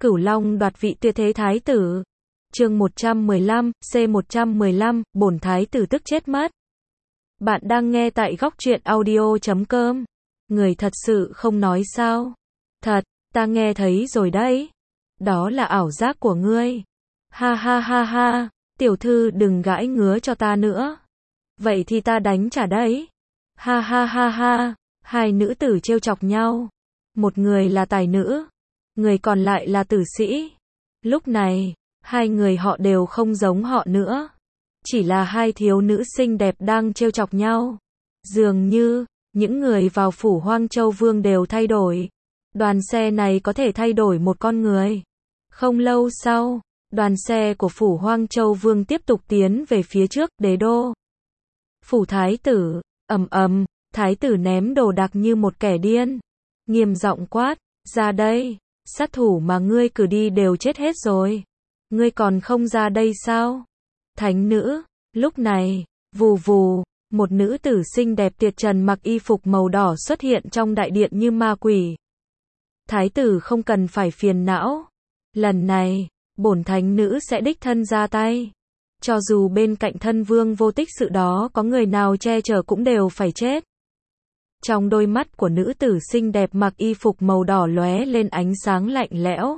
Cửu Long đoạt vị tuyệt thế thái tử. Chương 115, C115, bổn thái tử tức chết mất. Bạn đang nghe tại góc truyện audio.com. Người thật sự không nói sao? Thật, ta nghe thấy rồi đấy. Đó là ảo giác của ngươi. Ha ha ha ha, tiểu thư đừng gãi ngứa cho ta nữa. Vậy thì ta đánh trả đấy. Ha ha ha ha, hai nữ tử trêu chọc nhau. Một người là tài nữ, người còn lại là tử sĩ. Lúc này, hai người họ đều không giống họ nữa. Chỉ là hai thiếu nữ xinh đẹp đang trêu chọc nhau. Dường như, những người vào phủ Hoang Châu Vương đều thay đổi. Đoàn xe này có thể thay đổi một con người. Không lâu sau, đoàn xe của phủ Hoang Châu Vương tiếp tục tiến về phía trước đế đô. Phủ thái tử, ầm ầm, thái tử ném đồ đạc như một kẻ điên. Nghiêm giọng quát, ra đây, sát thủ mà ngươi cử đi đều chết hết rồi. Ngươi còn không ra đây sao? Thánh nữ, lúc này, vù vù, một nữ tử xinh đẹp tuyệt trần mặc y phục màu đỏ xuất hiện trong đại điện như ma quỷ. Thái tử không cần phải phiền não. Lần này, bổn thánh nữ sẽ đích thân ra tay. Cho dù bên cạnh thân vương vô tích sự đó có người nào che chở cũng đều phải chết. Trong đôi mắt của nữ tử xinh đẹp mặc y phục màu đỏ lóe lên ánh sáng lạnh lẽo.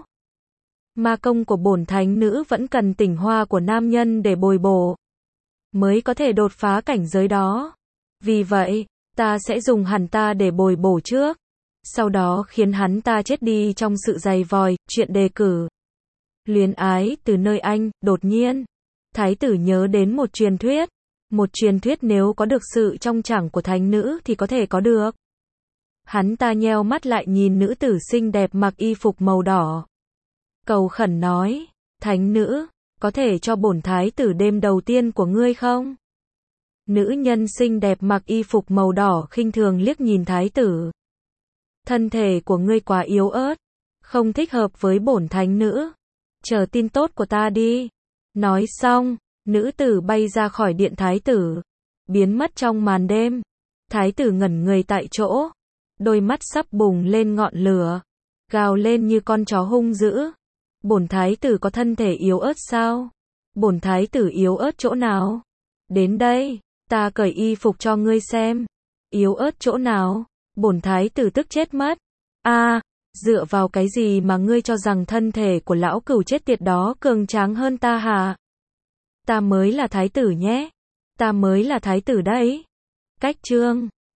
Ma công của bổn thánh nữ vẫn cần tinh hoa của nam nhân để bồi bổ, mới có thể đột phá cảnh giới đó. Vì vậy, ta sẽ dùng hắn ta để bồi bổ trước. Sau đó khiến hắn ta chết đi trong sự giày vò. Chuyện đề cử. Luyến ái từ nơi anh, đột nhiên. Thái tử nhớ đến một truyền thuyết. Một truyền thuyết nếu có được sự trong trẳng của thánh nữ thì có thể có được. Hắn ta nheo mắt lại nhìn nữ tử xinh đẹp mặc y phục màu đỏ. Cầu khẩn nói, thánh nữ, có thể cho bổn thái tử đêm đầu tiên của ngươi không? Nữ nhân xinh đẹp mặc y phục màu đỏ khinh thường liếc nhìn thái tử. Thân thể của ngươi quá yếu ớt, không thích hợp với bổn thánh nữ. Chờ tin tốt của ta đi. Nói xong, nữ tử bay ra khỏi điện thái tử, biến mất trong màn đêm. Thái tử ngẩn người tại chỗ, đôi mắt sắp bùng lên ngọn lửa, gào lên như con chó hung dữ. Bổn thái tử có thân thể yếu ớt sao? Bổn thái tử yếu ớt chỗ nào? Đến đây, ta cởi y phục cho ngươi xem. Yếu ớt chỗ nào? Bổn thái tử tức chết mất. Dựa vào cái gì mà ngươi cho rằng thân thể của lão cửu chết tiệt đó cường tráng hơn ta hả? Ta mới là thái tử nhé. Ta mới là thái tử đấy. Cách chương